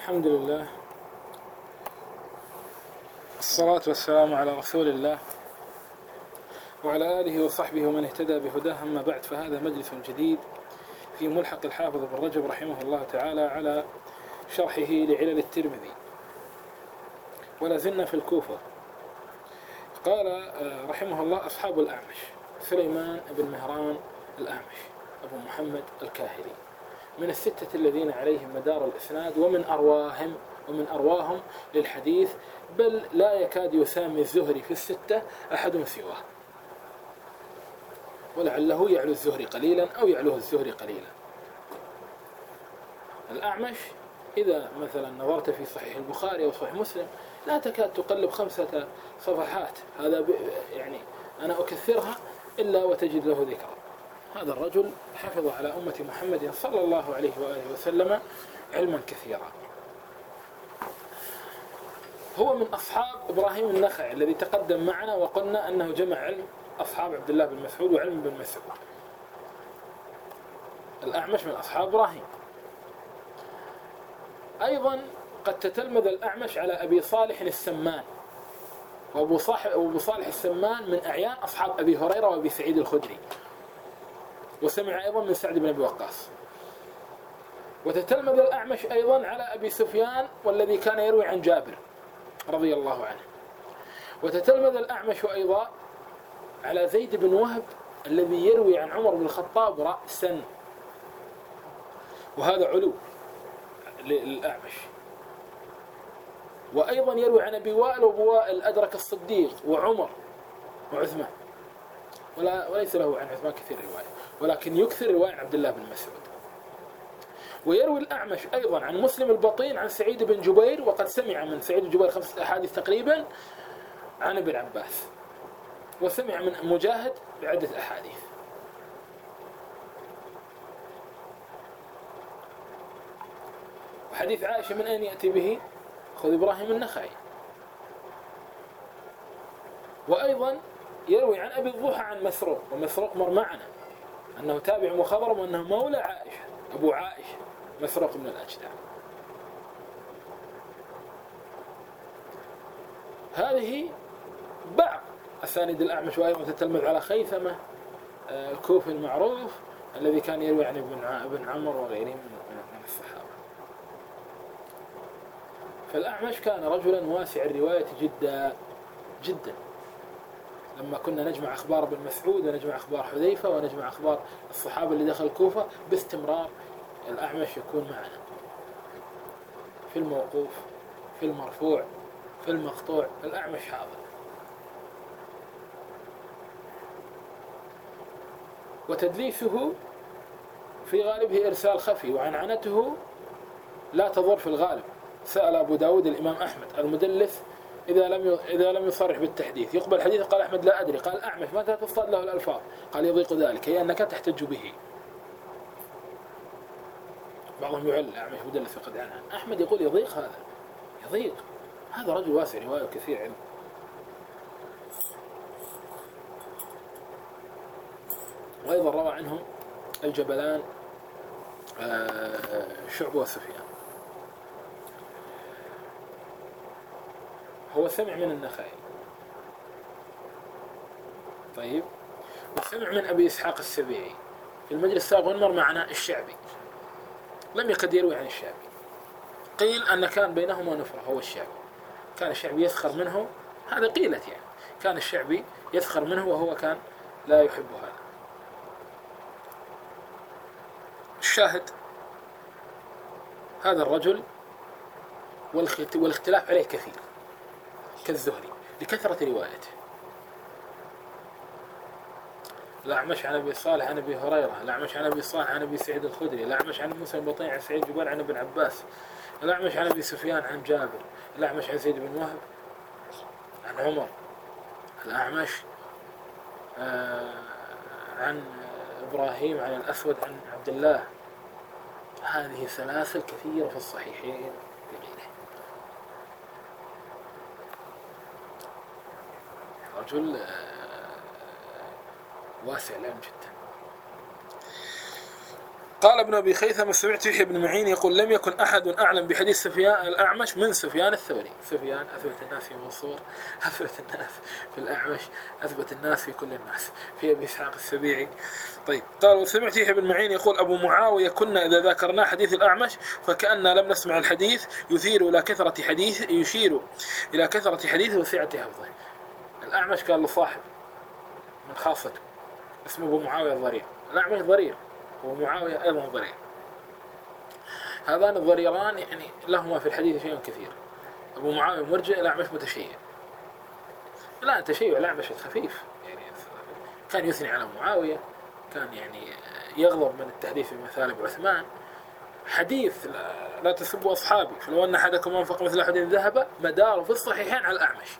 الحمد لله، الصلاة والسلام على رسول الله وعلى آله وصحبه ومن اهتدى بهداه. أما بعد، فهذا مجلس جديد في ملحق الحافظ ابن رجب رحمه الله تعالى على شرحه لعلل الترمذي. ولا زلنا في الكوفة. قال رحمه الله: أصحاب الأعمش سليمان بن مهران الأعمش أبو محمد الكاهلي من الستة الذين عليهم مدار الإسناد ومن أرواهم للحديث، بل لا يكاد يسامي الزهري في الستة أحد سواه، ولعله يعلو الزهري قليلا أو يعلوه الزهري قليلا. الأعمش إذا مثلا نظرت في صحيح البخاري أو صحيح مسلم لا تكاد تقلب 5 صفحات، هذا يعني أنا أكثرها إلا وتجد له ذكر. هذا الرجل حفظ على أمة محمد صلى الله عليه وآله وسلم علما كثيرا. هو من أصحاب إبراهيم النخعي الذي تقدم معنا، وقلنا أنه جمع علم أصحاب عبد الله بن مسعود وعلم بن مسعود. الأعمش من أصحاب إبراهيم. أيضا قد تتلمذ الأعمش على أبي صالح السمان، وأبو صالح السمان من أعيان أصحاب أبي هريرة وأبي سعيد الخدري، وسمع أيضا من سعد بن أبي وقاص. وتتلمذ الأعمش أيضا على أبي سفيان والذي كان يروي عن جابر رضي الله عنه. وتتلمذ الأعمش أيضا على زيد بن وهب الذي يروي عن عمر بن الخطاب رأسا، وهذا علو للأعمش. وأيضا يروي عن أبي وائل وأبو وائل أدرك الصديق وعمر وعثمان، وليس له عن عثمان كثير رواية، ولكن يكثر رواية عن عبد الله بن مسعود. ويروي الأعمش أيضا عن مسلم البطين عن سعيد بن جبير، وقد سمع من سعيد بن جبير 5 أحاديث تقريبا عن ابن عباس، وسمع من مجاهد بعدة أحاديث. وحديث عائشة من أين يأتي به؟ خذ إبراهيم النخعي. وأيضا يروي عن أبي الضحى عن مسروق، ومسروق مر معنا أنه تابع مخضرم وأنه مولى عائشة أبو عائشة مسروق من الأجدع. هذه بعض أسانيد الأعمش. وأيضا تتلمذ على خيثمة الكوفي المعروف الذي كان يروي عن ابن عمر وغيرهم من الصحابة. فالأعمش كان رجلا واسع الرواية جدا جدا. لما كنا نجمع أخبار ابن مسعود ونجمع أخبار حذيفة ونجمع أخبار الصحابة اللي دخل الكوفة باستمرار، الأعمش يكون معنا في الموقوف، في المرفوع، في المقطوع. الأعمش حاضر. وتدليسه في غالبه إرسال خفي، وعنعنته لا تضر في الغالب. سأل أبو داود الإمام أحمد: المدلس إذا لم يصرح بالتحديث يقبل حديثه؟ قال أحمد: لا أدري. قال أعمش: متى تصطاد له الألفاظ؟ قال: يضيق ذلك، هي أنك تحتج به. بعضهم يعل أعمش مدلس وقد عنه. أحمد يقول يضيق، هذا رجل واسع رواية وكثير علم. وأيضا روى عنهم الجبلان شعبة وسفيان. هو سمع من النخعي، طيب، وسمع من أبي إسحاق السبيعي. في المجلس السابق مر معنا الشعبي، لم يكد يروي عن الشعبي. قيل أن كان بينهما نفرة، هو الشعبي كان الشعبي يسخر منه، هذا قيلت يعني، كان الشعبي يسخر منه وهو كان لا يحب هذا. الشاهد هذا الرجل والاختلاف عليه كثير كالزهري لكثرة روايته. الأعمش عن أبي صالح عن أبي هريرة، الأعمش عن أبي صالح عن أبي سعيد الخدري، الأعمش عن موسى البطين عن سعيد جبير عن ابن عباس، الأعمش عن أبي سفيان عن جابر، الأعمش عن زيد بن وهب عن عمر، الأعمش عن إبراهيم عن الأسود عن عبد الله. هذه سلاسل كثيرة في الصحيحين وغيره. رجل واسع العلم جدا. قال ابن أبي خيثمة سمعت يحيى بن معين يقول لم يكن أحد أعلم بحديث سفيان الأعمش من سفيان الثوري. سفيان أثبت الناس في منصور، أثبت الناس في الأعمش، أثبت الناس في كل الناس، في أبي إسحاق السبيعي. طيب قال وسمعت يحيى بن معين يقول أبو معاوية كنا إذا ذكرنا حديث الأعمش فكأننا لم نسمع الحديث يشير إلى كثرة حديثه وسعة حفظه. الأعمش قال لصاحب من خاصته اسمه أبو معاوية الضرير، الأعمش ضرير ومعاوية أيضا ضرير، هذان الضريران يعني لهما في الحديث شيء كثير. أبو معاوية مرجئ، الأعمش متشيع. لا تشيع الأعمش خفيف، يعني كان يثني على معاوية، كان يعني يغضب من التحديث بمثالب عثمان. حديث لا تسبوا أصحابي فلو أن أحدكم أنفق مثل أحد ذهب مداره في الصحيحين على الأعمش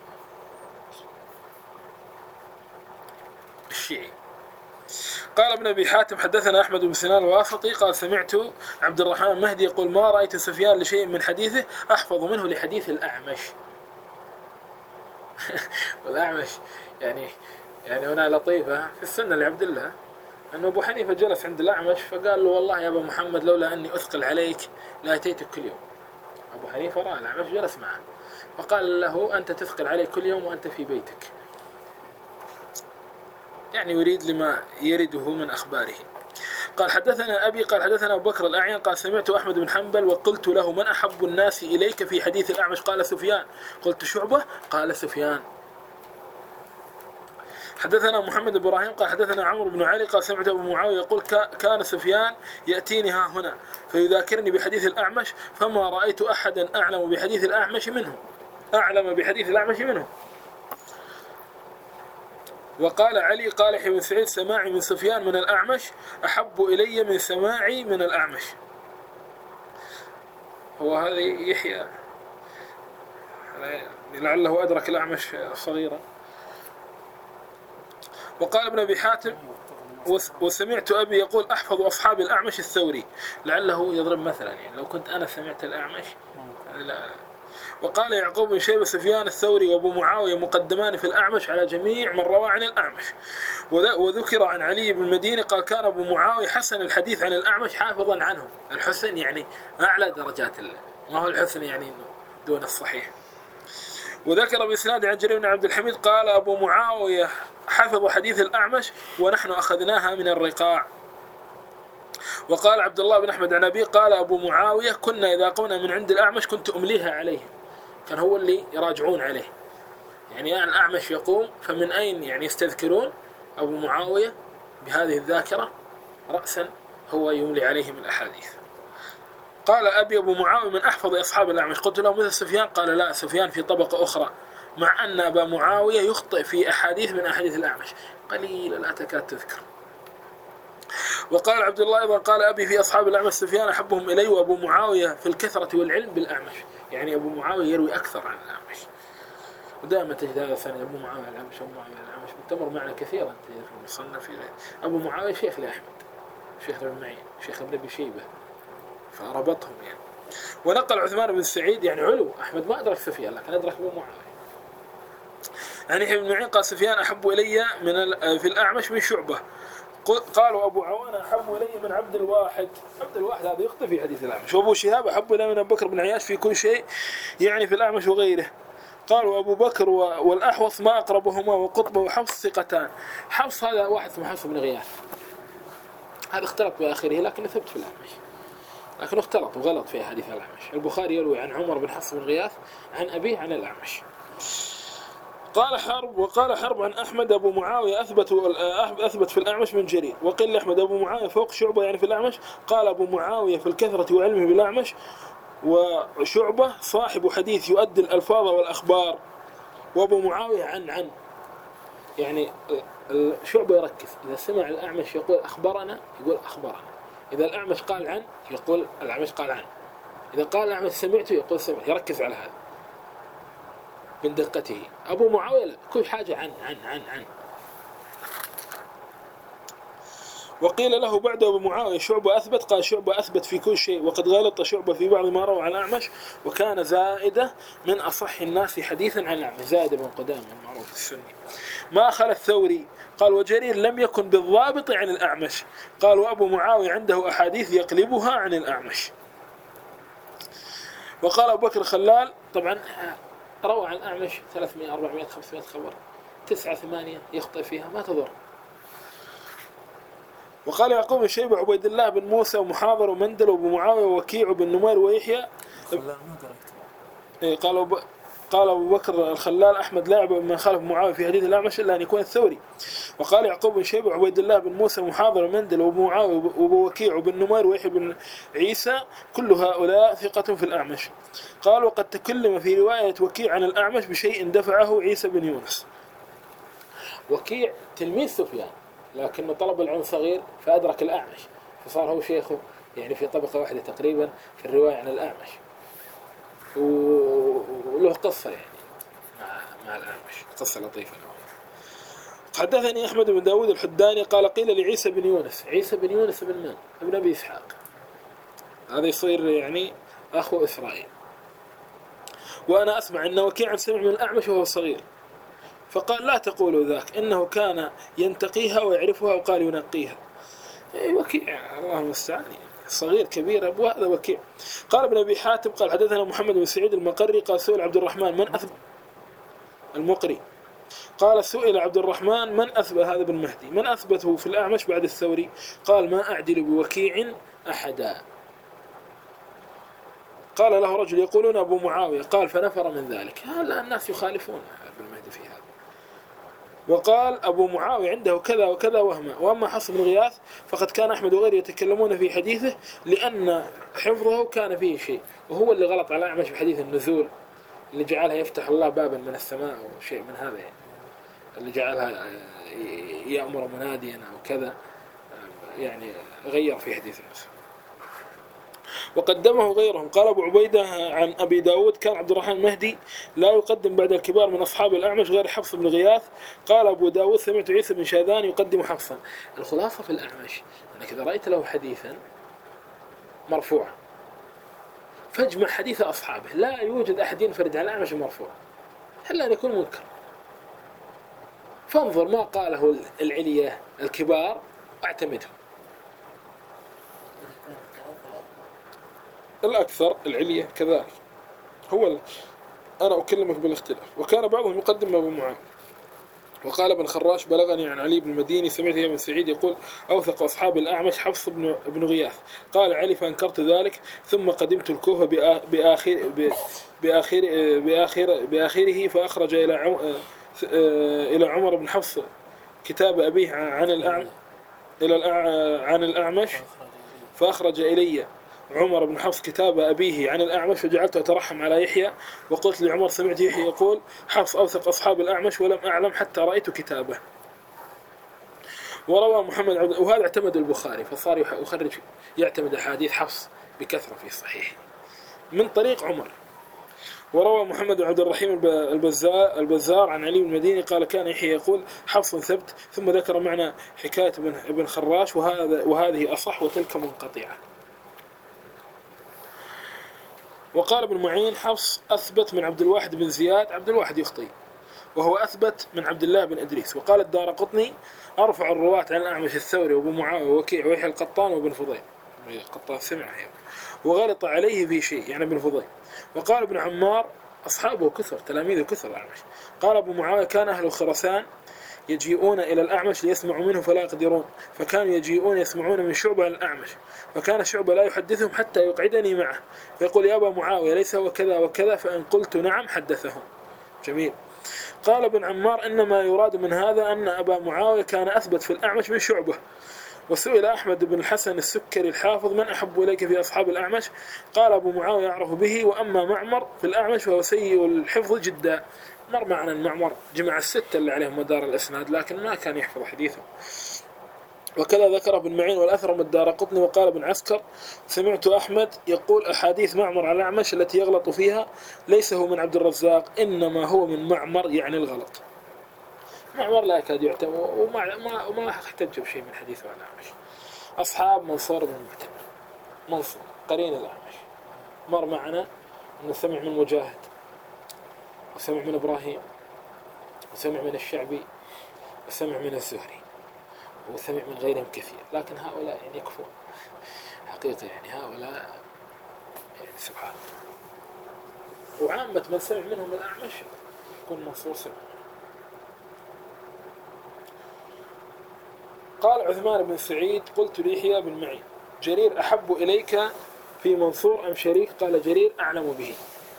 الشيعي. قال ابن أبي حاتم حدثنا أحمد بن سنان الواسطي قال سمعت عبد الرحمن مهدي يقول ما رأيت سفيان لشيء من حديثه أحفظ منه لحديث الأعمش. والأعمش يعني هنا لطيفة في السنة لعبد الله أن أبو حنيفة جلس عند الأعمش فقال له والله يا أبا محمد لولا أني أثقل عليك لأتيتك كل يوم. أبو حنيفة رأى الأعمش جلس معه فقال له أنت تثقل علي كل يوم وأنت في بيتك، يعني يريد لما يرده من أخباره. قال حدثنا أبي قال حدثنا أبو بكر الأعين قال سمعت أحمد بن حنبل وقلت له من أحب الناس إليك في حديث الأعمش؟ قال سفيان. قلت شعبة؟ قال سفيان. حدثنا محمد بن إبراهيم قال حدثنا عمرو بن علي قال سمعت أبو معاوية يقول كان سفيان يأتيني ها هنا فيذاكرني بحديث الأعمش فما رأيت أحدا أعلم بحديث الأعمش منه. وقال علي قال يحيى بن سعيد سماعي من سفيان من الأعمش أحب إلي من سماعي من الأعمش. هو هذا يحيى لعله أدرك الأعمش صغيرا. وقال ابن أبي حاتم وسمعت أبي يقول أحفظ أصحاب الأعمش الثوري، لعله يضرب مثلا يعني لو كنت أنا سمعت الأعمش لا. وقال يعقوب بن شيبة سفيان الثوري وأبو معاوية مقدمان في الأعمش على جميع من روى عن الأعمش. وذكر عن علي بن المديني قال كان أبو معاوية حسن الحديث عن الأعمش حافظا عنه. الحسن يعني أعلى درجات ما هو الحسن يعني دون الصحيح. وذكر بإسناد عن جرير بن عبد الحميد قال أبو معاوية حفظ حديث الأعمش ونحن أخذناها من الرقاع. وقال عبد الله بن أحمد عن أبي قال أبو معاوية كنا إذا قمنا من عند الأعمش كنت أمليها عليه، كان هو اللي يراجعون عليه، يعني الأعمش يقوم فمن أين يعني يستذكرون أبو معاوية بهذه الذاكرة رأسا هو يملي عليهم الأحاديث. قال أبي أبو معاوية من أحفظ أصحاب الأعمش. قلت له مثل سفيان؟ قال لا، سفيان في طبقة أخرى، مع أن أبا معاوية يخطئ في أحاديث من أحاديث الأعمش قليلا لا تكاد تذكر. وقال عبد الله أيضا قال أبي في أصحاب الأعمش سفيان أحبهم إلي وأبو معاوية في الكثرة والعلم بالأعمش، يعني أبو معاوية يروي أكثر عن الأعمش. ودائما تجد هذا الثاني أبو معاوية الأعمش أبو معاوية الأعمش متمر معنا كثيرا في المصنف. أبو معاوية شيخ لأحمد، شيخ ابن معين، شيخ ابن أبي شيبة، فربطهم يعني. ونقل عثمان بن سعيد يعني علو أحمد ما أدرك سفيان لكن أدرك أبو معاوية. يعني يحيى بن معين قال سفيان أحب إلي في الأعمش من شعبة. قالوا أبو عوانة أحب إلي من عبد الواحد هذا يخطئ في حديث الأعمش. وأبو شهاب أحب إلي من أبو بكر بن عياش في كل شيء يعني في الأعمش وغيره. قالوا أبو بكر والأحوص ما أقربهما وقطبة وحفص ثقتان. حفص هذا واحد اسمه حفص بن غياث، هذا اختلط بآخره لكن ثبت في الأعمش، لكن اختلط وغلط في حديث الأعمش. البخاري يروي عن عمر بن حفص بن غياث عن أبيه عن الأعمش. وقال حرب عن أحمد أبو معاوية أثبت في الأعمش من جرير. وقيل أحمد أبو معاوية فوق شعبة يعني في الأعمش. قال أبو معاوية في الكثرة وعلمه بالأعمش، وشعبة صاحب حديث يؤدي الألفاظ والأخبار. وأبو معاوية عن يعني شعبة يركز إذا سمع الأعمش يقول أخبرنا يقول أخبرنا، إذا الأعمش قال عن يقول الأعمش قال عن، إذا قال الأعمش سمعته يقول سمعت، يركز على هذا من دقته. أبو معاوية كل حاجة عن. وقيل له بعده أبو معاوية شعبة أثبت، قال شعبة أثبت في كل شيء، وقد غلط شعبة في بعض ما روى عن الأعمش، وكان زائدة من أصح الناس حديثا عن الأعمش، زائدة بن قدامة المعروف السني. ما خلا الثوري قال وجرير لم يكن بالضابط عن الأعمش، قال وأبو معاوية عنده أحاديث يقلبها عن الأعمش. وقال أبو بكر الخلال طبعا روى عن الأعمش 300 400 500 خبر، 9 8 يخطئ فيها ما تضر. وقال يعقوب الشيبة عبيد الله بن موسى ومحاضر ومندل وابو معاوية ووكيع بن نمير ويحيى. قال أبو بكر الخلال أحمد لاعب من خالف معاوية في حديث الأعمش إلا أن يكون الثوري. وقال يعقوب بن شيبة عبيد الله بن موسى محاضر ومندل وابو معاوية وابو وكيع بن نمير ويحيى بن عيسى كل هؤلاء ثقة في الأعمش. قال وقد تكلم في رواية وكيع عن الأعمش بشيء دفعه عيسى بن يونس. وكيع تلميذ سفيان لكنه طلب العلم صغير فأدرك الأعمش فصار هو شيخه، يعني في طبقة واحدة تقريبا في الرواية عن الأعمش، وله قصة يعني مع الأعمش، قصة لطيفة. حدثني أحمد بن داود الحداني قال قيل لعيسى بن يونس، عيسى بن يونس بن من؟ ابن أبي إسحاق، هذا يصير يعني أخو إسرائيل. وأنا أسمع أن وكيعا سمع من الأعمش وهو صغير، فقال لا تقولوا ذاك إنه كان ينتقيها ويعرفها، وقال ينقيها. وكيع الله المستعان، صغير كبير أبو هذا وكيع. قال ابن أبي حاتم قال حدثنا محمد بن سعيد المقري قال سئل عبد الرحمن من أثبت المقري، قال سئل عبد الرحمن من أثبت هذا بن مهدي من أثبته في الأعمش بعد الثوري، قال ما أعدل بوكيع أحدا. قال له رجل يقولون أبو معاوية، قال فنفر من ذلك. هلا الناس يخالفون ابن مهدي في هذا. وقال أبو معاوية عنده كذا وكذا وهما. وأما حفص بن غياث فقد كان أحمد وغيره يتكلمون في حديثه لأن حفظه كان فيه شيء، وهو اللي غلط على الأعمش بحديث النزول اللي جعلها يفتح الله بابا من السماء أو شيء من هذا، يعني اللي جعلها يأمر مناديا أو كذا، يعني غير في حديث النزول. وقدمه غيرهم. قال أبو عبيدة عن أبي داود كان عبد الرحمن المهدي لا يقدم بعد الكبار من أصحاب الأعمش غير حفص بن غياث. قال أبو داود سمعت عيسى بن شاذان يقدم حفصا. الخلاصة في الأعمش أنك إذا رأيت له حديثا مرفوعا فاجمع حديث أصحابه، لا يوجد أحد ينفرد عن الأعمش مرفوع إلا أن يكون منكر، فانظر ما قاله العلية الكبار واعتمده. الأكثر العلية كذلك، أنا أكلمك بالاختلاف. وكان بعضهم يقدم أبو معاوية. وقال ابن خراش بلغني عن علي بن المديني سمعت ابن سعيد يقول أوثق أصحاب الأعمش حفص بن غياث. قال علي فأنكرت ذلك، ثم قدمت الكوفة بآخره فأخرج إلى عمر بن حفص كتاب أبيه عن الأعمش، فأخرج إلي عمر بن حفص كتاب أبيه عن الأعمش، فجعلت أترحم على يحيى وقلت لعمر سمعت يحيى يقول حفص أوثق أصحاب الأعمش ولم أعلم حتى رأيت كتابه. وروى محمد وهذا اعتمد البخاري فصار يخرج يعتمد أحاديث حفص بكثرة في صحيح من طريق عمر. وروى محمد بن عبد الرحيم البزار عن علي بن المديني قال كان يحيى يقول حفص ثبت، ثم ذكر معنى حكاية ابن خراش وهذه أصح وتلك منقطعة. وقال ابن معين حفص أثبت من عبد الواحد بن زياد، عبد الواحد يخطئ، وهو أثبت من عبد الله بن إدريس. وقال الدارقطني أرفع الرواة عن الأعمش الثوري وابو معاوية ووكيع ويحيى القطان وابن فضيل. القطان سمع يعني وغلط عليه في شيء يعني ابن فضيل. وقال ابن عمار أصحابه كثر تلاميذه كثر الأعمش. قال أبو معاوية كان أهل خراسان يجيئون إلى الأعمش ليسمعوا منه فلا يقدرون، فكانوا يجيئون يسمعون من شعبة الأعمش، فكان شعبة لا يحدثهم حتى يقعدني معه فيقول يا أبا معاوية ليس هو كذا وكذا، فإن قلت نعم حدثهم. جميل. قال ابن عمار إنما يراد من هذا أن أبا معاوية كان أثبت في الأعمش من شعبة. وسئل أحمد بن الحسن السكري الحافظ من أحب إليك في أصحاب الأعمش، قال أبو معاوية يعرف به، وأما معمر في الأعمش فهو سيء الحفظ جدا. مر معنا المعمر جمع الستة اللي عليهم مدار الإسناد لكن ما كان يحفظ حديثه. وكذا ذكر ابن معين والأثرم الدارقطني. وقال ابن عسكر سمعت أحمد يقول أحاديث معمر على الأعمش التي يغلط فيها ليس هو من عبد الرزاق إنما هو من معمر، يعني الغلط. معمر لا يكاد يعتمد وما احتج بشيء من حديثه عن الأعمش. أصحاب منصور بن المعتمر. منصور قرين الأعمش مر معنا أنه سمع من مجاهد وسمع من إبراهيم وسمع من الشعبي وسمع من الزهري وسمع من غيرهم كثير، لكن هؤلاء يعني يكفون حقيقة، يعني هؤلاء يعني سبحان الله. وعامة من سمع منهم الأعمش يكون منصور سمع. قال عثمان بن سعيد قلت ليحيى بن معين جرير أحب إليك في منصور أم شريك؟ قال جرير أعلم به.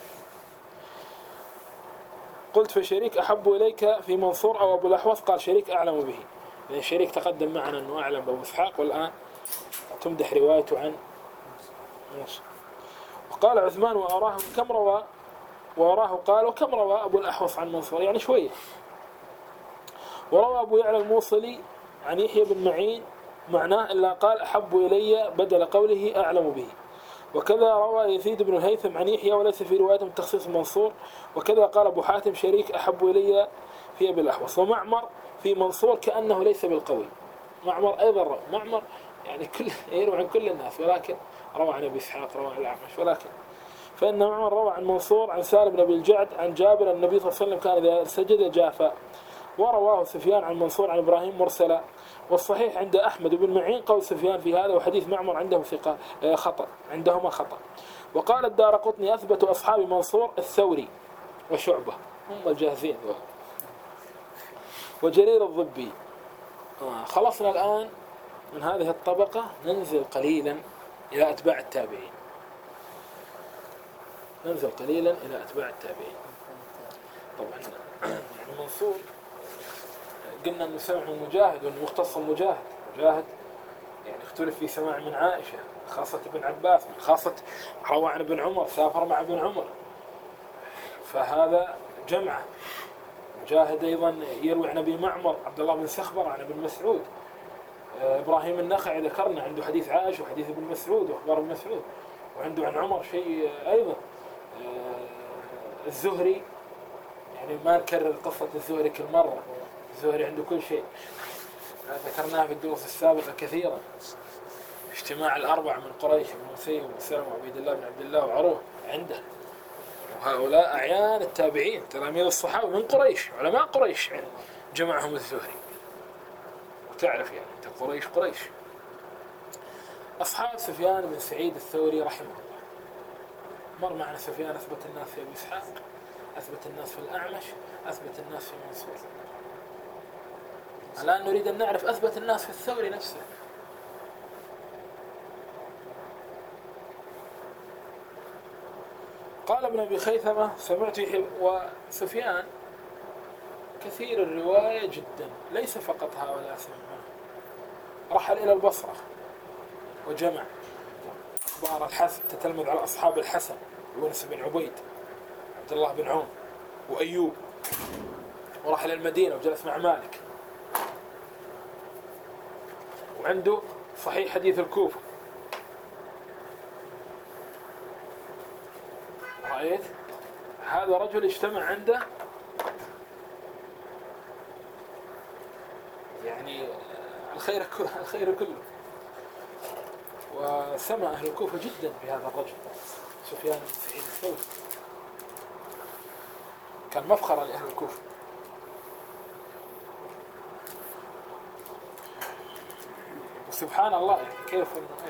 قلت فشريك أحب إليك في منصور أو أبو الأحوص؟ قال شريك أعلم به. يعني شريك تقدم معنا أنه أعلم بأبو إسحاق، والآن تمدح روايته عن منصور. وقال عثمان وأراه كم روى، وأراه قال وكم روى أبو الأحوص عن منصور؟ يعني شوية. وروى أبو يعلى الموصلي عن يحيى بن معين معناه إلا قال أحب إلي بدل قوله أعلم به. وكذا روى يزيد بن الهيثم عن يحيى وليس في رواية من تخصيص منصور. وكذا قال أبو حاتم شريك أحب إلي في أبي الأحوص. ومعمر في منصور كأنه ليس بالقوي. معمر أيضا روى، معمر يعني كل يروي عن كل الناس، ولكن روى عن أبي إسحاق، روى عن الأعمش، ولكن فإن معمر روى عن منصور عن سالم بن أبي الجعد عن جابر النبي صلى الله عليه وسلم كان إذا سجد جافا. ورواه سفيان عن منصور عن إبراهيم مرسلا. والصحيح عند أحمد بن معين قول سفيان في هذا، وحديث معمر عنده خطأ، عندهما خطأ. وقال الدارقطني أثبت أصحاب منصور الثوري وشعبة، هم الجاهزين وجرير الضبي. خلصنا الآن من هذه الطبقة، ننزل قليلا إلى أتباع التابعين. ننزل قليلا إلى أتباع التابعين. طبعا يعني منصور قلنا أنه سمع من مجاهد وأنه مختص مجاهد يعني اختلف في سماع من عائشة، خاصة ابن عباس، خاصة روى عن ابن عمر، سافر مع ابن عمر، فهذا جمعة. مجاهد أيضا يروي عن أبي معمر عبد الله بن سخبر عن ابن مسعود. إبراهيم النخعي ذكرنا عنده حديث عائشة وحديث ابن مسعود وأخبار ابن مسعود، وعنده عن عمر شيء أيضا. الزهري يعني ما نكرر قصة الزهري كل مرة، الزهري عنده كل شيء، ذكرناه في الدروس السابقة كثيرا. اجتماع الأربع من قريش، ابن مسيب وسلم وعبيد الله بن عبد الله وعروة عنده، وهؤلاء أعيان التابعين تلاميذ الصحابة من قريش، علماء قريش يعني جمعهم الزهري. وتعرف يعني أنت قريش. أصحاب سفيان بن سعيد الثوري رحمه الله، مر معنا سفيان أثبت الناس في أبي إسحاق، أثبت الناس في الأعمش، أثبت الناس في منصور. الآن نريد أن نعرف أثبت الناس في الثوري نفسه. قال ابن أبي خيثمة سمعت يحيى وسفيان كثير الرواية جدا، ليس فقط هؤلاء سمعوا، رحل إلى البصرة وجمع أخبار الحسن، تتلمذ على أصحاب الحسن يونس بن عبيد، عبد الله بن عون، وأيوب، ورحل المدينة وجلس مع مالك، وعنده صحيح حديث الكوفة. رأيت هذا رجل اجتمع عنده يعني الخير كله، وسمع أهل الكوفة جدا بهذا الرجل سفيان بن سعيد الثوري، كان مفخرا لأهل الكوفة. وسبحان الله يعني كيف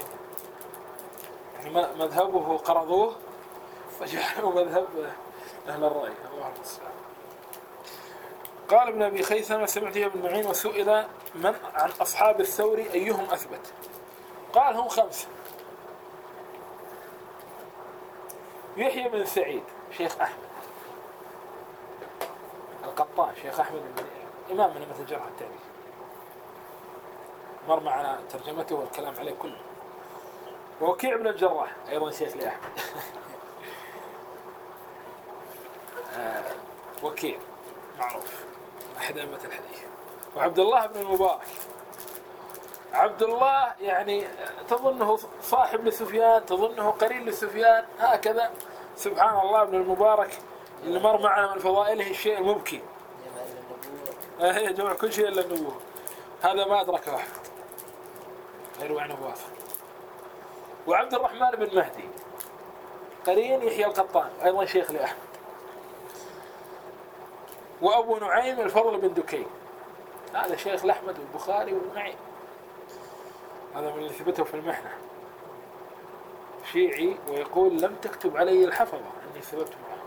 يعني مذهبه قرضوه فجعلوا مذهب أهل الرأي. الله المستعان. قال ابن أبي خيثمة سمعت يحيى بن معين وسئل من عن أصحاب الثوري أيهم أثبت؟ قال هم 5: يحيى بن سعيد شيخ أحمد القطان، شيخ أحمد إمام من مثل جرح التاريخ، مر معنا ترجمته والكلام عليه كله. ووكيع بن الجراح أيضا شيخ لأحمد وكيع معروف أحد أئمة الحديث. وعبد الله بن المبارك، عبد الله يعني تظنه صاحب لسفيان، تظنه قرين لسفيان، هكذا سبحان الله. ابن المبارك اللي مر معنا من فضائله الشيء المبكي، جمع كل شيء إلا النبوة، هذا ما أدركه أحد، يروي عن أبو واصل. وعبد الرحمن بن مهدي قرين يحيى القطان أيضا شيخ لأحمد. وأبو نعيم الفضل بن دكين هذا شيخ لأحمد والبخاري والنعيم، هذا من اللي ثبته في المحنة، شيعي ويقول لم تكتب علي الحفظة أني ثبت معه.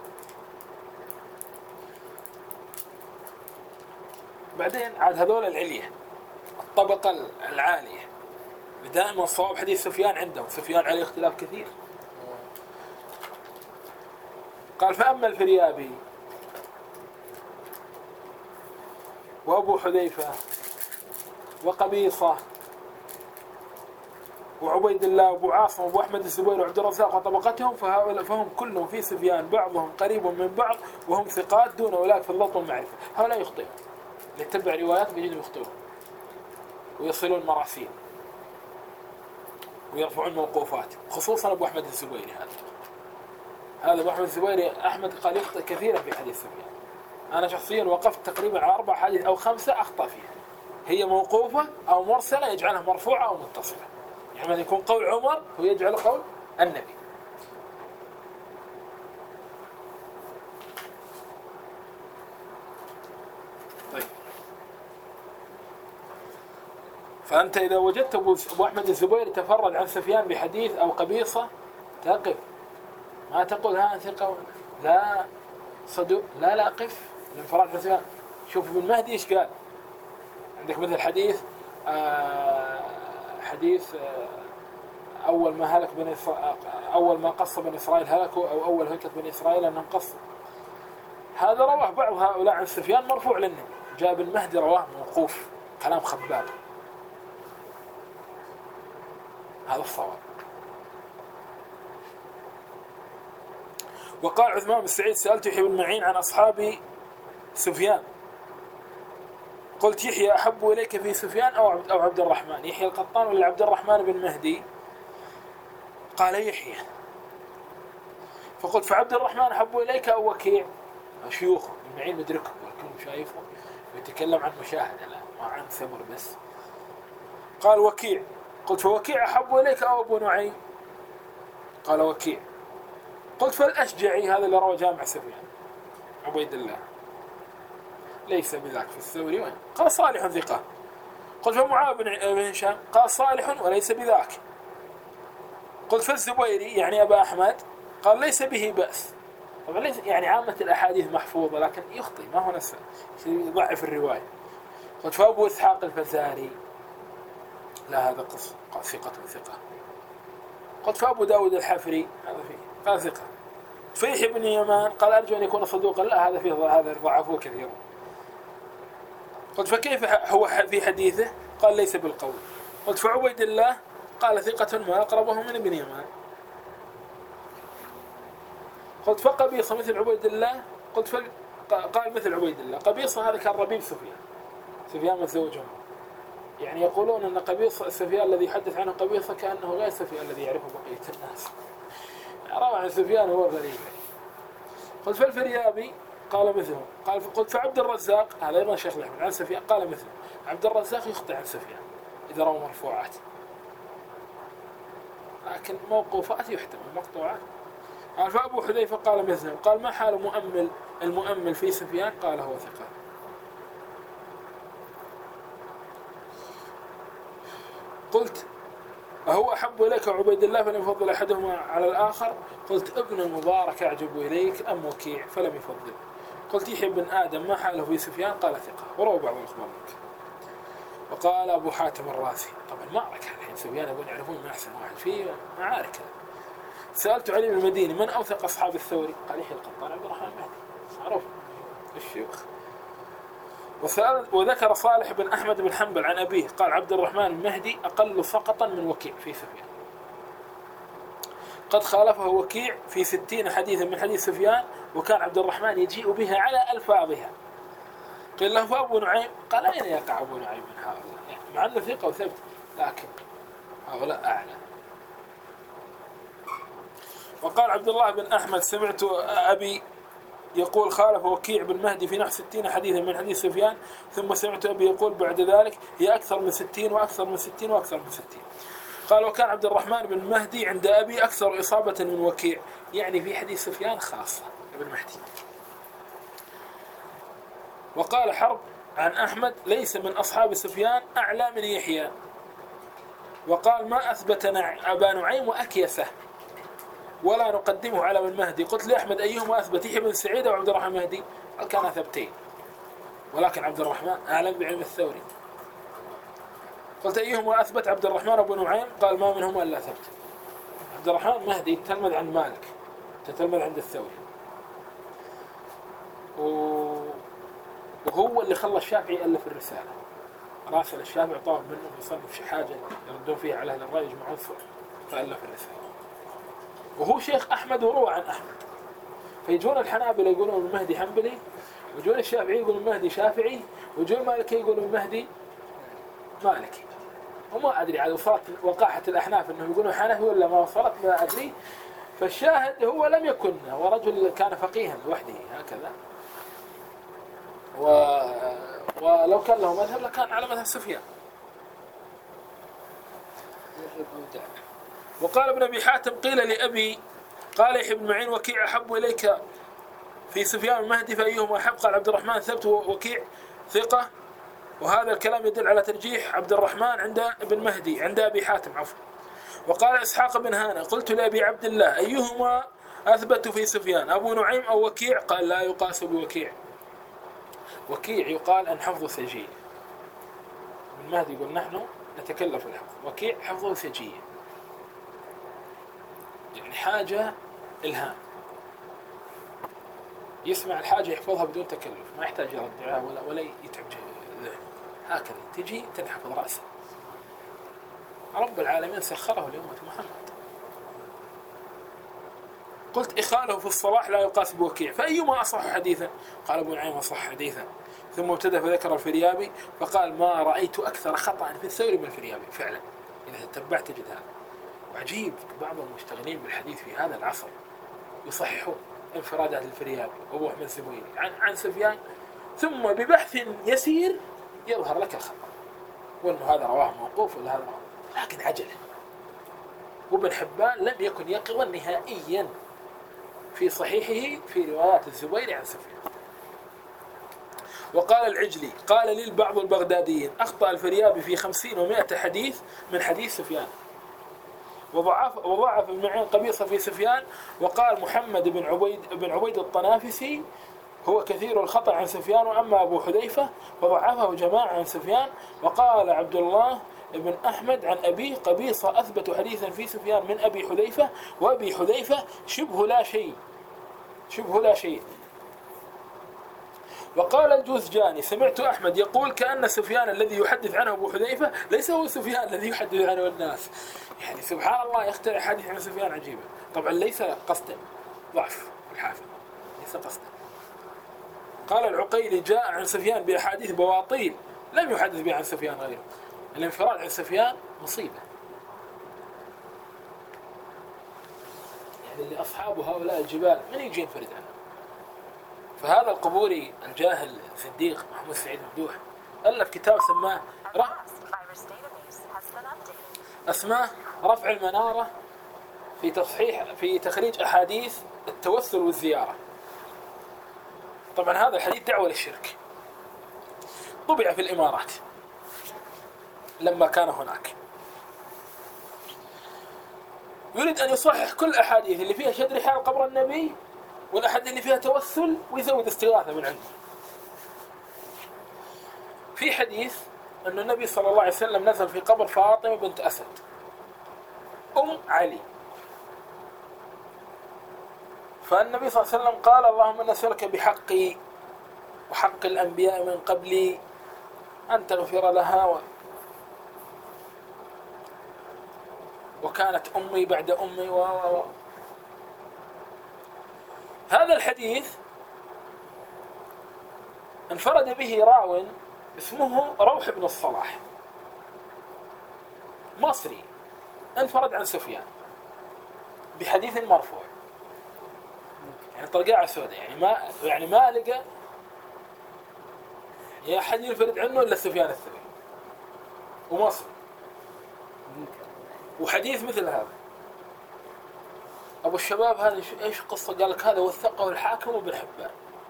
بعدين عاد هذول العلية الطبقة العالية دائما صواب حديث سفيان عندهم، سفيان عليه اختلاف كثير. قال فأما الفريابي وأبو حذيفة وقبيصة وعبيد الله وأبو عاصم وأبو أحمد الزبير وعبد الرزاق وطبقتهم فهم كلهم في سفيان بعضهم قريب من بعض وهم ثقات دون أولئك في الضبط والمعرفة. هؤلاء يخطئون، يتبع روايات بيجدوا يخطئون ويصلون مراسيل ويرفعون موقوفات، خصوصا أبو أحمد الزبيري. هذا أبو أحمد الزبيري أحمد قال يخطئ كثيرا في حديث سفيان. أنا شخصيا وقفت تقريبا على 4 حديث أو 5 أخطأ فيها، هي موقوفة أو مرسلة يجعلها مرفوعة أو متصلة. يعني يكون قول عمر هو يجعل قول النبي. طيب، فأنت إذا وجدت أبو أحمد الزبيري تفرد عن سفيان بحديث أو قبيصة تقف، ما تقول ها ثقة لا صدق، لا قف الانفراد عن سفيان. شوف ابن مهدي إيش قال عندك، مثل حديث أول ما هلك أول ما قص بني إسرائيل هلكوا، أو أول هلكة بني إسرائيل أنهم قصوا. هذا رواه بعض هؤلاء عن سفيان مرفوع للنبي، جاء ابن مهدي رواه موقوف كلام خباب. هذا الصواب. وقال عثمان بن سعيد سألت يحيى بن معين عن أصحاب سفيان قلت يحيى أحب إليك في سفيان أو عبد الرحمن، يحيى القطان ولا عبد الرحمن بن مهدي؟ قال يحيى. فقلت فعبد الرحمن أحب إليك أو وكيع؟ شيوخه ابن معين مدركه ولكنه شايفه ويتكلم عن مشاهدة لا ما عن ثمر بس. قال وكيع. قلت فوكيع أحب إليك أو أبو نعيم؟ قال وكيع. قلت فالأشجعي هذا اللي روى جامع سفيان عبيد الله ليس بذاك في الثوري وين؟ قال صالح ثقة. قلت فمعاذ بن هشام؟ قال صالح وليس بذاك. قلت فالزبيري يعني أبا أحمد؟ قال ليس به بأس. طبعا ليس يعني عامة الأحاديث محفوظة لكن يخطئ، ما هو نفسه يضعف الرواية. قلت فأبو إسحاق الفزاري؟ لا هذا قص قال ثقة. قلت فأبو داود الحفري؟ هذا فيه قال ثقة. فيحيى بن يمان؟ قال أرجو أن يكون صدوقا. لا هذا فيه هذا ضعفوه كثيرا. قلت فكيف هو في حديثه؟ قال ليس بالقول. قلت فعبيد الله؟ قال ثقة ما أقربه من ابن يمان. قلت فقبيصة مثل عبيد الله؟ قلت قال مثل عبيد الله. قبيصة هذا كان ربيب سفيان متزوج عمر، يعني يقولون أن قبيصة سفيان الذي يحدث عنه قبيصة كأنه غير سفيان الذي يعرفه بقية الناس، روى عن سفيان هو غريب. قلت فالفريابي؟ قال مثله. قلت فعبد الرزاق؟ هذا أيضا شيخ الأحمد عن سفيان قال مثله. عبد الرزاق يخطئ عن سفيان إذا روى مرفوعات، لكن موقوفات يحتمل، مقطوعات. قال فأبو حذيفة قال مثله. قال ما حال المؤمل في سفيان؟ قال هو ثقة. قلت أهو أحب إليك عبيد الله فلم يفضل أحدهما على الآخر؟ قلت ابن المبارك أعجب إليك أم وكيع؟ فلم يفضل. قلت يحيى بن آدم ما حاله في سفيان؟ قال ثقة، وروى بعض الأخبار منك. وقال أبو حاتم الرازي طبعا معركة الحين سفيان يقول يعرفون ما أحسن واحد فيه معارك. سألت علي بن المديني من أوثق أصحاب الثوري؟ قال يحيى القطان عبد الرحمن مهدي معروف الشيوخ. وذكر صالح بن أحمد بن حنبل عن أبيه قال عبد الرحمن المهدي أقل سقطا من وكيع في سفيان، قد خالفه وكيع في 60 حديثا من حديث سفيان، وكان عبد الرحمن يجيء بها على ألفاظها. قيل له فأبو نعيم؟ قال أين يقع أبو نعيم من هؤلاء؟ يعني مع أنه ثقة وثبت لكن هؤلاء أعلى. وقال عبد الله بن أحمد سمعت أبي يقول خالف وكيع بن مهدي في نحو 60 حديثا من حديث سفيان، ثم سمعت أبي يقول بعد ذلك هي أكثر من 60 وأكثر من 60 وأكثر من 60. قال وكان عبد الرحمن بن مهدي عند أبي أكثر إصابة من وكيع، يعني في حديث سفيان خاصة ابن مهدي. وقال حرب عن أحمد ليس من أصحاب سفيان أعلى من يحيى. وقال ما أثبتنا أبا نعيم وأكيسه ولا نقدمه على ابن مهدي. قلت لأحمد أيهما أثبت، يحيى بن سعيد أو عبد الرحمن مهدي؟ قال كان ثبتين، ولكن عبد الرحمن أعلم بعلم الثوري. قلت أيهما أثبت، عبد الرحمن أبو نعيم؟ قال ما منهما إلا ثبت. عبد الرحمن مهدي تلمذ عند مالك، تتلمذ عند الثوري، وهو اللي خلى الشافعي يألف الرسالة. راسل الشافعي طلب منه يصنف حاجة يردون فيها على أهل الرأي يجمعون فألف الرسالة. وهو شيخ أحمد وروى عن أحمد. فيجون الحنابلة يقولون المهدي حنبلي، ويجون الشافعي يقولون المهدي شافعي، ويجون المالكي يقولون المهدي مالكي. وما أدري على وصلت وقاحة الأحناف أنهم يقولون حنفي ولا ما وصلت، ما أدري. فالشاهد هو لم يكن، ورجل كان فقيها لوحده هكذا، ولو كان له مذهب لكان على مذهب سفيان. وقال ابن أبي حاتم قيل لأبي قال يحيى بن معين وكيع أحب إليك في سفيان المهدي فأيهما أحب؟ قال عبد الرحمن ثبت وكيع ثقة. وهذا الكلام يدل على ترجيح عبد الرحمن عند ابن مهدي عند أبي حاتم عفوا. وقال إسحاق بن هانة قلت لأبي عبد الله أيهما أثبت في سفيان، أبو نعيم أو وكيع؟ قال لا يقاس بوكيع، وكيع يقال أن حفظه سجية. ابن مهدي يقول نحن نتكلف الحفظ، وكيع حفظه سجية، يعني حاجة إلهام، يسمع الحاجة يحفظها بدون تكلف، ما يحتاج يردعها ولا يتعب ذهنه، هكذا تجي تنحفظ رأسه. رب العالمين سخره لأمة محمد. قلت إخاله في الصلاح لا يقاس بوكيع، فأيما أصح حديثا؟ قال أبو نعيم أصح حديثا. ثم ابتدأ فذكر الفريابي فقال ما رأيت أكثر خطأ في الثوري من الفريابي. فعلا إذا تتبعت تجد هذا. وعجيب بعض المشتغلين بالحديث في هذا العصر يصححون انفرادات الفريابي وأبو أحمد الزبيري عن سفيان، ثم ببحث يسير يظهر لك الخطأ، وأنه هذا رواه موقوف ولا هذا رواه، لكن عجله. وابن حبان لم يكن يقظا نهائيا في صحيحه في روايات الزبيري عن سفيان. وقال العجلي قال لي بعض البغداديين أخطأ الفريابي في 50 و100 حديث من حديث سفيان، وضعف ابن معين قبيصة في سفيان. وقال محمد بن عبيد الطنافسي هو كثير الخطأ عن سفيان، وأما أبو حذيفة فضعفه جماعة عن سفيان. وقال عبد الله ابن أحمد عن أبي قبيصة أثبت حديثا في سفيان من أبي حذيفة، وأبي حذيفة شبه لا شيء. وقال الجوزجاني سمعت أحمد يقول كأن سفيان الذي يحدث عنه أبو حذيفة ليس هو سفيان الذي يحدث عنه الناس. يعني سبحان الله يخترع حديث عن سفيان عجيبة. طبعا ليس قصدا ضعف الحافظ، ليس قصدا. قال العقيلي جاء عن سفيان بأحاديث بواطيل لم يحدث بها عن سفيان غيره. الانفراد عن سفيان مصيبة، يعني اللي أصحاب هؤلاء الجبال من يجي ينفرد عنه. فهذا القبوري الجاهل الصديق محمود سعيد ممدوح ألف كتاب اسماه رفع المنارة في تخريج أحاديث التوسل والزيارة. طبعا هذا الحديث دعوة للشرك، طبع في الإمارات لما كان هناك، يريد أن يصحح كل الأحاديث اللي فيها شد رحال قبر النبي والأحاديث اللي فيها توسل ويزود استغاثة من عنده. في حديث أن النبي صلى الله عليه وسلم نزل في قبر فاطمة بنت أسد أم علي، فالنبي صلى الله عليه وسلم قال اللهم نسألك بحقي وحق الأنبياء من قبلي أن تغفر لها وكانت أمي بعد أمي هذا الحديث انفرد به راو اسمه روح بن الصلاح مصري، انفرد عن سفيان بحديث مرفوع. يعني طرقاعة سوداء، يعني ما لقى يا أحد ينفرد عنه إلا سفيان الثوري ومصر. وحديث مثل هذا أبو الشباب هذا إيش قصة؟ قال لك هذا وثقه الحاكم وابن حبان،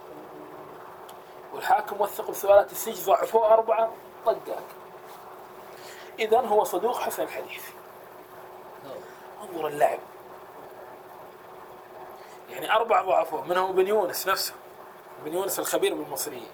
والحاكم وثق بسؤالات السجن ضعفوه 4 طقاق، إذن هو صدوق حسن الحديث. انظر اللعب، يعني 4 ضعفوه، منهم ابن يونس نفسه، ابن يونس الخبير بالمصريين.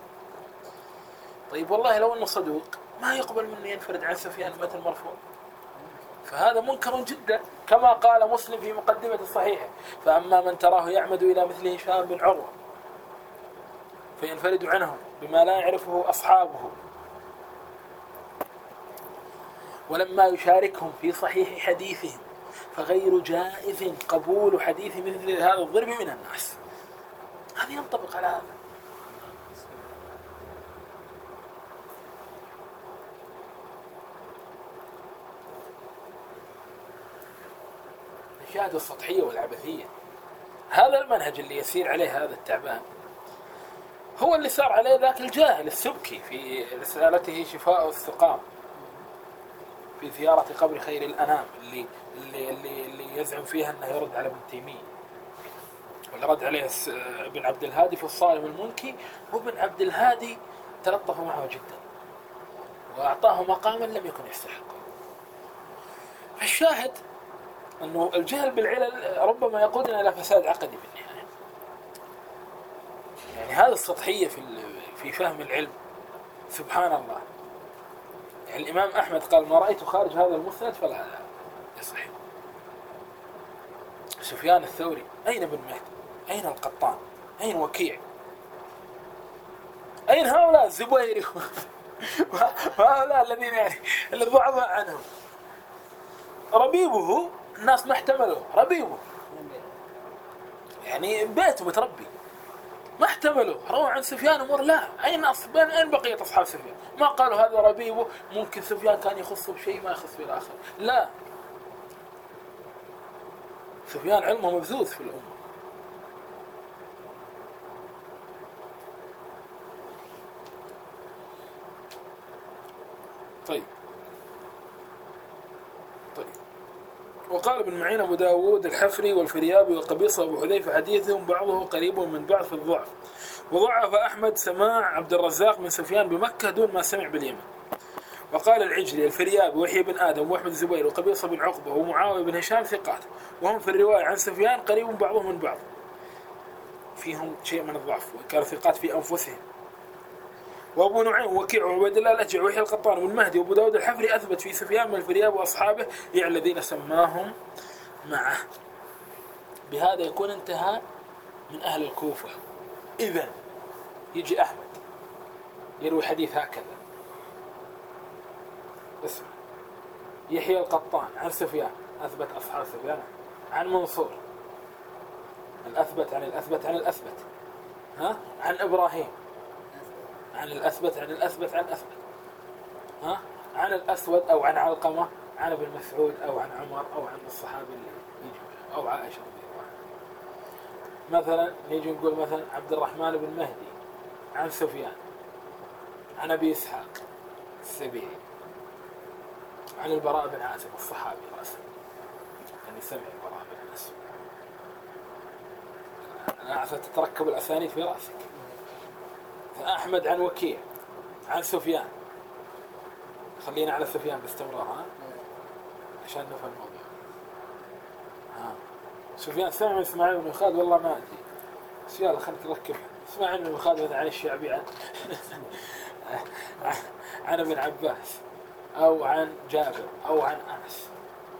طيب والله لو أنه صدوق ما يقبل منه ينفرد عن سفيان مثل مرفوع، فهذا منكر جدا، كما قال مسلم في مقدمة الصحيحة: فأما من تراه يعمد إلى مثل هشام بن عروة فينفرد عنه بما لا يعرفه أصحابه، ولما يشاركهم في صحيح حديثهم فغير جائز قبول حديث مثل هذا الضرب من الناس. هذا ينطبق على هذا. الشهادة السطحية والعبثية، هذا المنهج اللي يسير عليه هذا التعبان هو اللي سار عليه ذاك الجاهل السبكي في رسالته شفاء السقام في زيارة قبر خير الأنام، اللي يزعم فيها أنه يرد على ابن تيمية، واللي رد عليه ابن عبد الهادي في الصارم المنكي، وابن عبد الهادي تلطف معه جدا وأعطاه مقاما لم يكن يستحقه. الشاهد أنه الجهل بالعلل ربما يقودنا إلى فساد عقدي بالنهاية. يعني هذه السطحية في فهم العلم سبحان الله. يعني الإمام أحمد قال: ما رأيت خارج هذا المسند فلا يصح. سفيان الثوري أين ابن مهدي؟ أين القطان؟ أين وكيع؟ أين هؤلاء الزبيري وهؤلاء الذين يعني اللي ضعفاء عنهم؟ ربيبه الناس ما احتملوا، ربيبه يعني بيته متربي ما احتملوا، روى عن سفيان أمور لا. أين بقية أصحاب سفيان؟ ما قالوا هذا ربيبه، ممكن سفيان كان يخصه بشيء ما يخص في الآخر، لا. سفيان علمه مبثوث في الأمة. طيب وقال ابن معين أبو داود الحفري والفريابي والقبيصة وابو حذيفة حديثهم بعضه قريب من بعض في الضعف، وضعف أحمد سماع عبد الرزاق من سفيان بمكة دون ما سمع باليمن. وقال العجلي الفريابي ويحيى بن آدم وأحمد الزبير وقبيصة بن عقبة ومعاوية بن هشام ثقات، وهم في الرواية عن سفيان قريب بعضهم من بعض، فيهم شيء من الضعف وكانوا ثقات في أنفسهم. وأبو نعيم وكيع وعبيد الله الأجع ويحيى القطان والمهدي وأبو داود الحفري أثبت في سفيان من الفرياب وأصحابه يعني الذين سماهم معه. بهذا يكون انتهى من أهل الكوفة. إذن يجي أحمد يروي حديث هكذا، اسمع: يحيى القطان عن سفيان أثبت أصحاب سفيان، عن منصور الأثبت عن الأثبت عن الأثبت، عن إبراهيم عن الأثبت عن الأثبت عن الأثبت، عن الأسود أو عن علقمة عن ابن مسعود أو عن عمر أو عن الصحابي اللي يجي أو عائشة رضي الله عنها. مثلا نيجي نقول مثلا عبد الرحمن بن مهدي عن سفيان عن أبي إسحاق السبيعي عن البراء بن عازب الصحابي رأسا، يعني سمع البراء بن عازب. أنا عسى تتركب الأسانيد في رأسك. فأحمد عن وكيع عن سفيان، خلينا على سفيان باستمرار عشان نفهم الموضوع. سفيان سمع من إسماعيل بن خالد والله ما أدري، بس يلا خلينا نركبها. إسماعيل بن خالد عن الشعبي عن ابن عباس أو عن جابر أو عن أنس.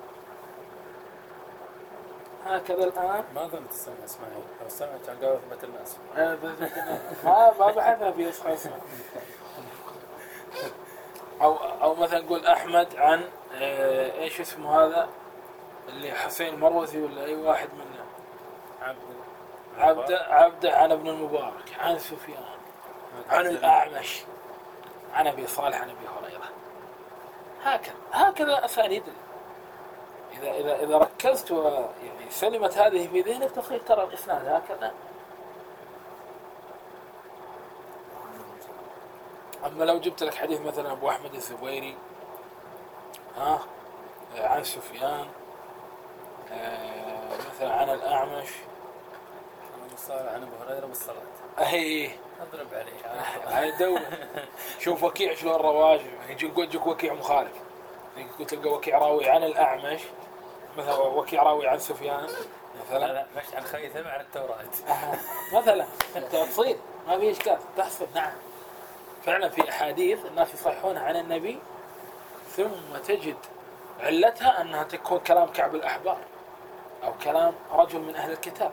هكذا الآن ماذا تسمع إسماعيل؟ لو سمعت عن قولة مثل الناس ما بحثنا في إصحاح اسمه. أو مثلا نقول أحمد عن إيش اسمه هذا اللي حسين المروزي ولا أي واحد منه، عبده عن ابن المبارك عن سفيان عن الأعمش عن أبي صالح عن أبي هريرة. هكذا أسانيد إذا ركزت يعني سلمت هذه في ذهنك تصير ترى الإسناد هكذا. أما لو جبت لك حديث مثلا أبو أحمد الزبيري عن سفيان مثلا عن الأعمش عن أبو هريرة بالصلاة أضرب عليه هاي الدولة. شوف وكيع شلون رواج، يجيك وكيع مخالف، قلت تلقى وكيع راوي عن الأعمش مثلا، وكيع راوي عن سفيان مثلا، لا مش عن خيثم عن التوراة مثلا. انت تصير ما في إشكال تحصل. نعم فعلا في أحاديث الناس يصححونها عن النبي ثم تجد علتها أنها تكون كلام كعب الأحبار أو كلام رجل من أهل الكتاب.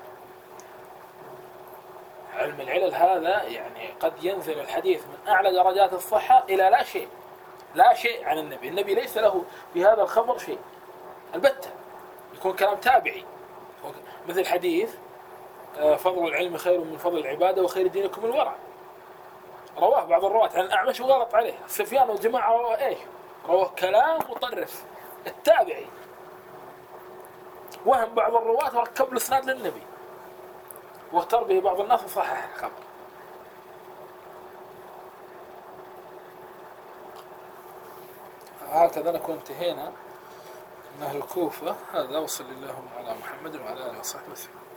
علم العلل هذا يعني قد ينزل الحديث من أعلى درجات الصحة إلى لا شيء عن النبي. النبي ليس له في هذا الخبر شيء البتة، يكون كلام تابعي، مثل حديث فضل العلم خير من فضل العبادة وخير دينكم الورع، رواه بعض الرواة عن الأعمش وغلط عليه. سفيان والجماعة رواه رواه كلام مطرف التابعي، وهم بعض الرواة وركب الإسناد للنبي واختار به بعض الناس وصحح الخبر. هكذا نكون انتهينا من أهل الكوفة. هذا وصل اللهم على محمد وعلى آله وصحبه وسلم.